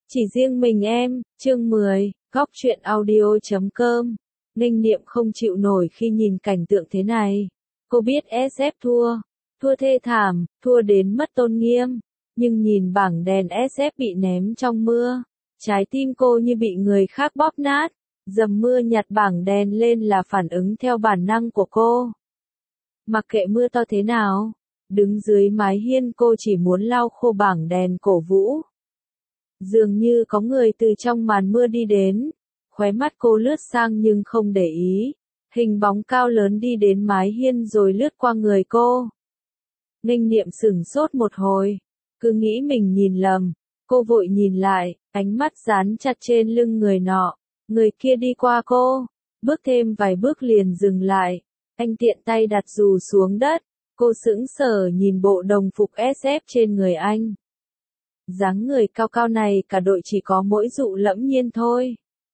Chỉ riêng mình em, chương 10, góc truyện audio.com. Ninh Niệm không chịu nổi khi nhìn cảnh tượng thế này. Cô biết SF thua thê thảm, thua đến mất tôn nghiêm. Nhưng nhìn bảng đèn SF bị ném trong mưa, trái tim cô như bị người khác bóp nát. Dầm mưa nhặt bảng đèn lên là phản ứng theo bản năng của cô. Mặc kệ mưa to thế nào, đứng dưới mái hiên cô chỉ muốn lau khô bảng đèn cổ vũ. Dường như có người từ trong màn mưa đi đến, khóe mắt cô lướt sang nhưng không để ý, hình bóng cao lớn đi đến mái hiên rồi lướt qua người cô. Ninh Niệm sửng sốt một hồi, cứ nghĩ mình nhìn lầm, cô vội nhìn lại, ánh mắt dán chặt trên lưng người nọ, người kia đi qua cô, bước thêm vài bước liền dừng lại, anh tiện tay đặt dù xuống đất, cô sững sờ nhìn bộ đồng phục SF trên người anh. Dáng người cao cao này cả đội chỉ có mỗi Dụ Lẫm Nhiên thôi.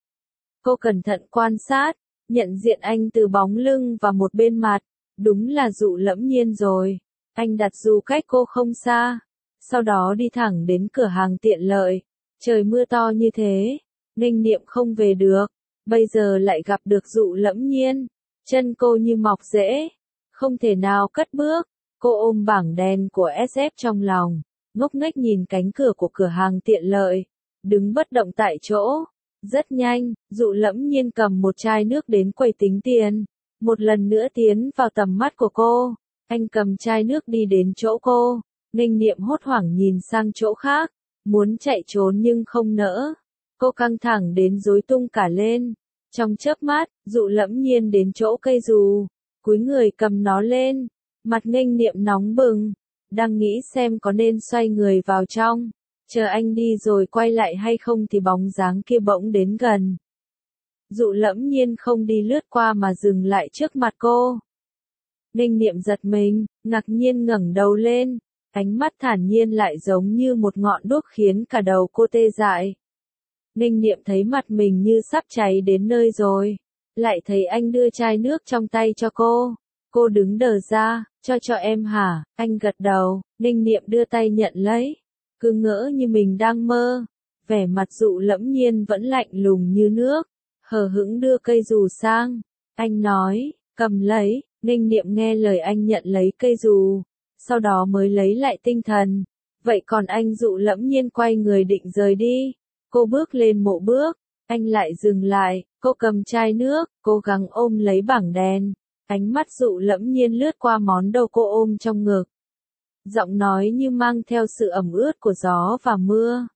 Cô cẩn thận quan sát, nhận diện anh từ bóng lưng và một bên mặt, đúng là Dụ Lẫm Nhiên rồi. Anh đặt dù cách cô không xa, sau đó đi thẳng đến cửa hàng tiện lợi. Trời mưa to như thế, Ninh Niệm không về được, bây giờ lại gặp được Dụ Lẫm Nhiên, chân cô như mọc rễ, không thể nào cất bước. Cô ôm bảng đèn của SF trong lòng, ngốc nghếch nhìn cánh cửa của cửa hàng tiện lợi, đứng bất động tại chỗ. Rất nhanh, Dụ Lẫm Nhiên cầm một chai nước đến quầy tính tiền, một lần nữa tiến vào tầm mắt của cô. Anh cầm chai nước đi đến chỗ cô, Ninh Niệm hốt hoảng nhìn sang chỗ khác, muốn chạy trốn nhưng không nỡ. Cô căng thẳng đến rối tung cả lên. Trong chớp mắt, Dụ Lẫm Nhiên đến chỗ cây dù, cúi người cầm nó lên, mặt Ninh Niệm nóng bừng, đang nghĩ xem có nên xoay người vào trong, chờ anh đi rồi quay lại hay không thì bóng dáng kia bỗng đến gần. Dụ Lẫm Nhiên không đi lướt qua mà dừng lại trước mặt cô. Ninh Niệm giật mình, ngạc nhiên ngẩng đầu lên, ánh mắt thản nhiên lại giống như một ngọn đuốc khiến cả đầu cô tê dại. Ninh Niệm thấy mặt mình như sắp cháy đến nơi rồi, lại thấy anh đưa chai nước trong tay cho cô. Cô đứng đờ ra, cho em hả? Anh gật đầu, Ninh Niệm đưa tay nhận lấy, cứ ngỡ như mình đang mơ. Vẻ mặt Dụ Lẫm Nhiên vẫn lạnh lùng như nước, hờ hững đưa cây dù sang. Anh nói, cầm lấy. Ninh Niệm nghe lời anh nhận lấy cây dù, sau đó mới lấy lại tinh thần. Vậy còn anh? Dụ Lẫm Nhiên quay người định rời đi. Cô bước lên một bước, anh lại dừng lại, cô cầm chai nước, cố gắng ôm lấy bảng đèn. Ánh mắt Dụ Lẫm Nhiên lướt qua món đồ cô ôm trong ngực. Giọng nói như mang theo sự ẩm ướt của gió và mưa.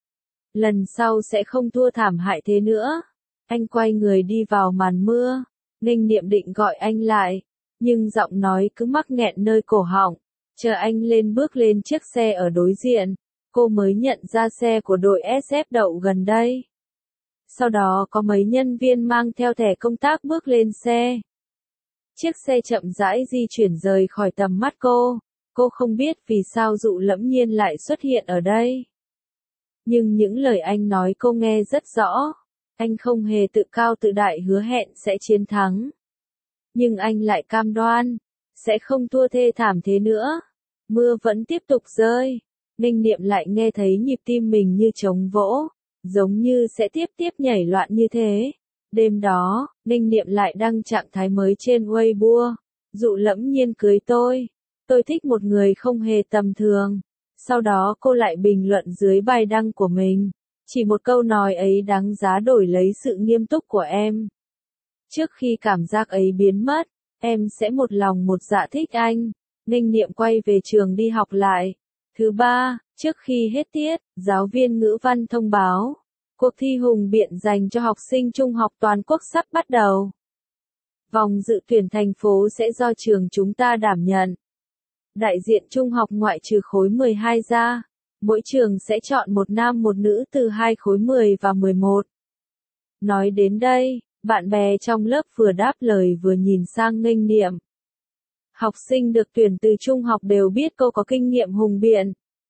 Lần sau sẽ không thua thảm hại thế nữa. Anh quay người đi vào màn mưa. Ninh Niệm định gọi anh lại, nhưng giọng nói cứ mắc nghẹn nơi cổ họng. Chờ anh lên bước lên chiếc xe ở đối diện, cô mới nhận ra xe của đội SF đậu gần đây. Sau đó có mấy nhân viên mang theo thẻ công tác bước lên xe. Chiếc xe chậm rãi di chuyển rời khỏi tầm mắt cô. Cô không biết vì sao Dụ Lẫm Nhiên lại xuất hiện ở đây. Nhưng những lời anh nói cô nghe rất rõ. Anh không hề tự cao tự đại hứa hẹn sẽ chiến thắng. Nhưng anh lại cam đoan, sẽ không thua thê thảm thế nữa. Mưa vẫn tiếp tục rơi. Ninh Niệm lại nghe thấy nhịp tim mình như trống vỗ, giống như sẽ tiếp nhảy loạn như thế. Đêm đó, Ninh Niệm lại đăng trạng thái mới trên Weibo. Dụ Lẫm Nhiên cưới tôi thích một người không hề tầm thường. Sau đó cô lại bình luận dưới bài đăng của mình, chỉ một câu nói ấy đáng giá đổi lấy sự nghiêm túc của em. Trước khi cảm giác ấy biến mất, em sẽ một lòng một dạ thích anh. Ninh Niệm quay về trường đi học lại. Thứ ba, trước khi hết tiết, giáo viên ngữ văn thông báo, cuộc thi hùng biện dành cho học sinh trung học toàn quốc sắp bắt đầu. Vòng dự tuyển thành phố sẽ do trường chúng ta đảm nhận. Đại diện trung học ngoại trừ khối 12 ra, mỗi trường sẽ chọn một nam một nữ từ hai khối 10 và 11. Nói đến đây, bạn bè trong lớp vừa đáp lời vừa nhìn sang Ninh Niệm. Học sinh được tuyển từ trung học đều biết cô có kinh nghiệm hùng biện.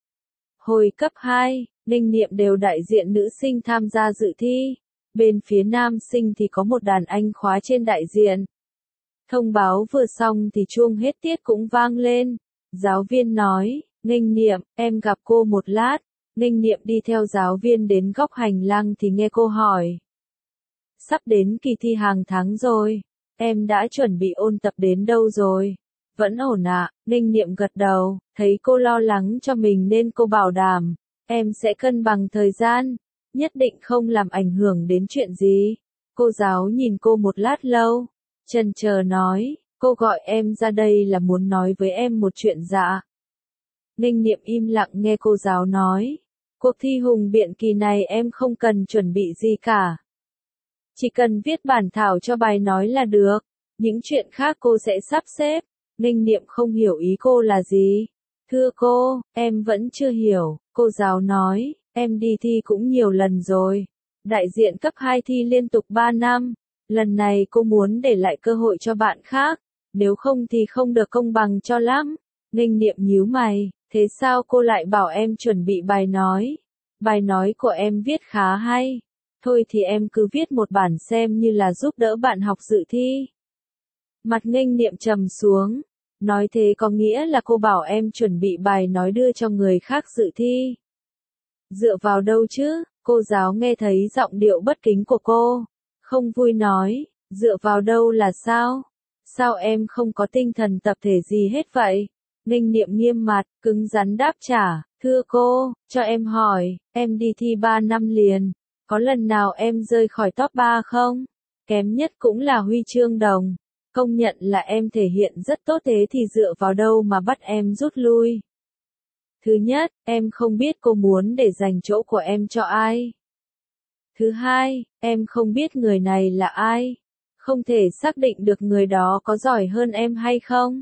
Hồi cấp 2, Ninh Niệm đều đại diện nữ sinh tham gia dự thi. Bên phía nam sinh thì có một đàn anh khóa trên đại diện. Thông báo vừa xong thì chuông hết tiết cũng vang lên. Giáo viên nói, Ninh Niệm, em gặp cô một lát. Ninh Niệm đi theo giáo viên đến góc hành lang thì nghe cô hỏi. Sắp đến kỳ thi hàng tháng rồi, em đã chuẩn bị ôn tập đến đâu rồi? Vẫn ổn ạ, Ninh Niệm gật đầu, thấy cô lo lắng cho mình nên cô bảo đảm, em sẽ cân bằng thời gian, nhất định không làm ảnh hưởng đến chuyện gì. Cô giáo nhìn cô một lát lâu, chần chờ nói, cô gọi em ra đây là muốn nói với em một chuyện dạ. Ninh Niệm im lặng nghe cô giáo nói, cuộc thi hùng biện kỳ này em không cần chuẩn bị gì cả. Chỉ cần viết bản thảo cho bài nói là được, những chuyện khác cô sẽ sắp xếp. Ninh Niệm không hiểu ý cô là gì. Thưa cô, em vẫn chưa hiểu, cô giáo nói, em đi thi cũng nhiều lần rồi. Đại diện cấp 2 thi liên tục 3 năm. Lần này cô muốn để lại cơ hội cho bạn khác, nếu không thì không được công bằng cho lắm. Ninh Niệm nhíu mày, thế sao cô lại bảo em chuẩn bị bài nói? Bài nói của em viết khá hay. Thôi thì em cứ viết một bản xem như là giúp đỡ bạn học dự thi. Mặt Ninh Niệm trầm xuống. Nói thế có nghĩa là cô bảo em chuẩn bị bài nói đưa cho người khác dự thi. Dựa vào đâu chứ? Cô giáo nghe thấy giọng điệu bất kính của cô. Không vui nói, dựa vào đâu là sao? Sao em không có tinh thần tập thể gì hết vậy? Ninh Niệm nghiêm mặt, cứng rắn đáp trả, thưa cô, cho em hỏi, em đi thi 3 năm liền. Có lần nào em rơi khỏi top 3 không? Kém nhất cũng là huy chương đồng. Công nhận là em thể hiện rất tốt, thế thì dựa vào đâu mà bắt em rút lui? Thứ nhất, em không biết cô muốn để dành chỗ của em cho ai. Thứ hai, em không biết người này là ai. Không thể xác định được người đó có giỏi hơn em hay không.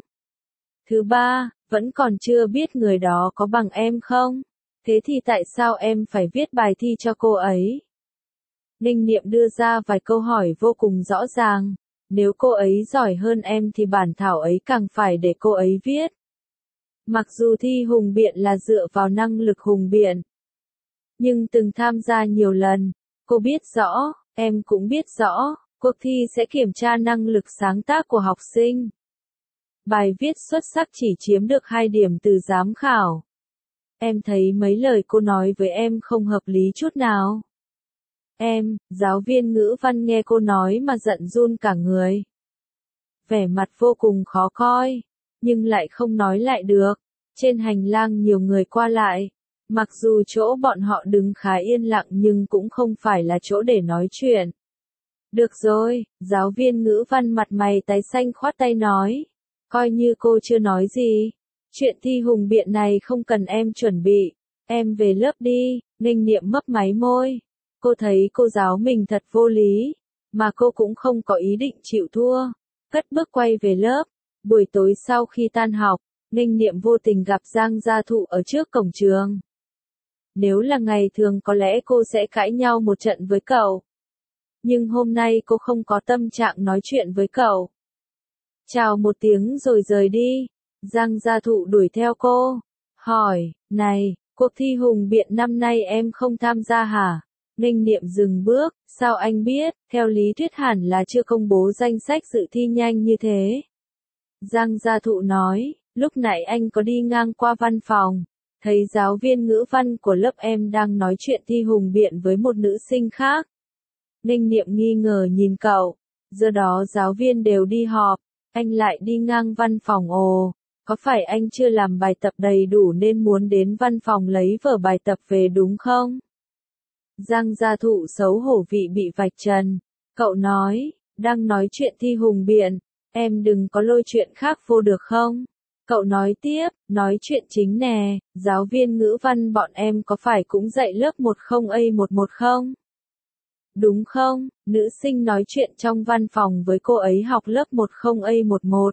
Thứ ba, vẫn còn chưa biết người đó có bằng em không. Thế thì tại sao em phải viết bài thi cho cô ấy? Ninh Niệm đưa ra vài câu hỏi vô cùng rõ ràng. Nếu cô ấy giỏi hơn em thì bản thảo ấy càng phải để cô ấy viết. Mặc dù thi hùng biện là dựa vào năng lực hùng biện, nhưng từng tham gia nhiều lần, cô biết rõ, em cũng biết rõ, cuộc thi sẽ kiểm tra năng lực sáng tác của học sinh. Bài viết xuất sắc chỉ chiếm được 2 điểm từ giám khảo. Em thấy mấy lời cô nói với em không hợp lý chút nào. Em, giáo viên ngữ văn nghe cô nói mà giận run cả người. Vẻ mặt vô cùng khó coi, nhưng lại không nói lại được. Trên hành lang nhiều người qua lại. Mặc dù chỗ bọn họ đứng khá yên lặng nhưng cũng không phải là chỗ để nói chuyện. Được rồi, giáo viên ngữ văn mặt mày tái xanh khoát tay nói. Coi như cô chưa nói gì. Chuyện thi hùng biện này không cần em chuẩn bị. Em về lớp đi. Ninh Niệm mấp máy môi. Cô thấy cô giáo mình thật vô lý. Mà cô cũng không có ý định chịu thua. Cất bước quay về lớp. Buổi tối sau khi tan học, Ninh Niệm vô tình gặp Giang Gia Thụ ở trước cổng trường. Nếu là ngày thường có lẽ cô sẽ cãi nhau một trận với cậu. Nhưng hôm nay cô không có tâm trạng nói chuyện với cậu. Chào một tiếng rồi rời đi. Giang Gia Thụ đuổi theo cô. Hỏi, này, cuộc thi hùng biện năm nay em không tham gia hả? Ninh Niệm dừng bước, sao anh biết, theo lý thuyết hẳn là chưa công bố danh sách dự thi nhanh như thế. Giang Gia Thụ nói, lúc nãy anh có đi ngang qua văn phòng, thấy giáo viên ngữ văn của lớp em đang nói chuyện thi hùng biện với một nữ sinh khác. Ninh Niệm nghi ngờ nhìn cậu, giờ đó giáo viên đều đi họp, anh lại đi ngang văn phòng ồ, có phải anh chưa làm bài tập đầy đủ nên muốn đến văn phòng lấy vở bài tập về đúng không? Giang Gia Thụ xấu hổ vị bị vạch trần, cậu nói, đang nói chuyện thi hùng biện, em đừng có lôi chuyện khác vô được không? Cậu nói tiếp, nói chuyện chính nè, giáo viên ngữ văn bọn em có phải cũng dạy lớp 10A11 không? Đúng không? Nữ sinh nói chuyện trong văn phòng với cô ấy học lớp 10A11.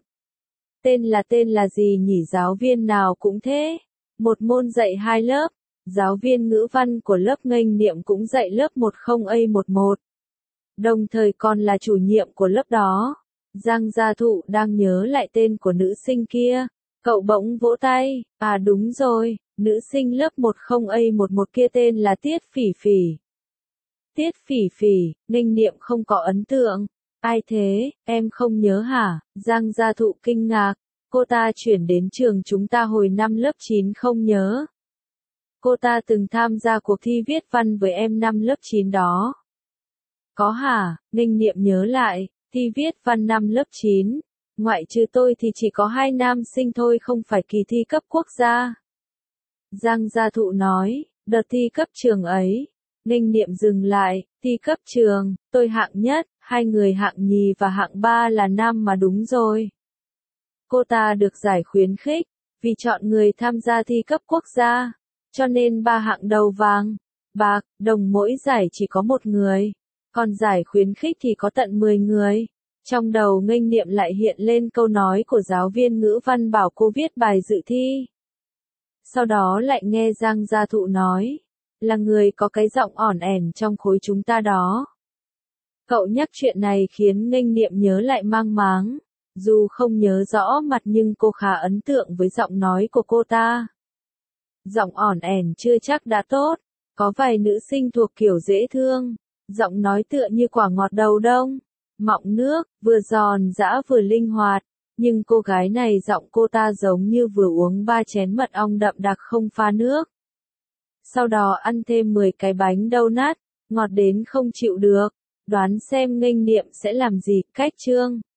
Tên là gì nhỉ, giáo viên nào cũng thế. Một môn dạy 2 lớp. Giáo viên ngữ văn của lớp Nghênh Niệm cũng dạy lớp 10A11. Đồng thời còn là chủ nhiệm của lớp đó. Giang Gia Thụ đang nhớ lại tên của nữ sinh kia. Cậu bỗng vỗ tay, à đúng rồi, nữ sinh lớp 10A11 kia tên là Tiết Phỉ Phỉ. Tiết Phỉ Phỉ, Ninh Niệm không có ấn tượng. Ai thế, em không nhớ hả? Giang Gia Thụ kinh ngạc, cô ta chuyển đến trường chúng ta hồi năm lớp 9 không nhớ. Cô ta từng tham gia cuộc thi viết văn với em năm lớp 9 đó. Có hả? Ninh Niệm nhớ lại, thi viết văn năm lớp 9. Ngoại trừ tôi thì chỉ có 2 nam sinh thôi, không phải kỳ thi cấp quốc gia. Giang Gia Thụ nói, đợt thi cấp trường ấy. Ninh Niệm dừng lại, thi cấp trường, tôi hạng nhất, 2 người hạng nhì và hạng 3 là nam mà đúng rồi. Cô ta được giải khuyến khích, vì chọn người tham gia thi cấp quốc gia, cho nên 3 hạng đầu vàng, bạc, đồng mỗi giải chỉ có 1 người, còn giải khuyến khích thì có tận 10 người. Trong đầu Nghênh Niệm lại hiện lên câu nói của giáo viên ngữ văn bảo cô viết bài dự thi. Sau đó lại nghe Giang Gia Thụ nói, là người có cái giọng ỏn ẻn trong khối chúng ta đó. Cậu nhắc chuyện này khiến Nghênh Niệm nhớ lại mang máng, dù không nhớ rõ mặt nhưng cô khá ấn tượng với giọng nói của cô ta. Giọng ỏn ẻn chưa chắc đã tốt, có vài nữ sinh thuộc kiểu dễ thương, giọng nói tựa như quả ngọt đầu đông, mọng nước, vừa giòn giã vừa linh hoạt, nhưng cô gái này giọng cô ta giống như vừa uống 3 chén mật ong đậm đặc không pha nước. Sau đó ăn thêm 10 cái bánh donut, ngọt đến không chịu được, đoán xem Nghênh Niệm sẽ làm gì, cách chương.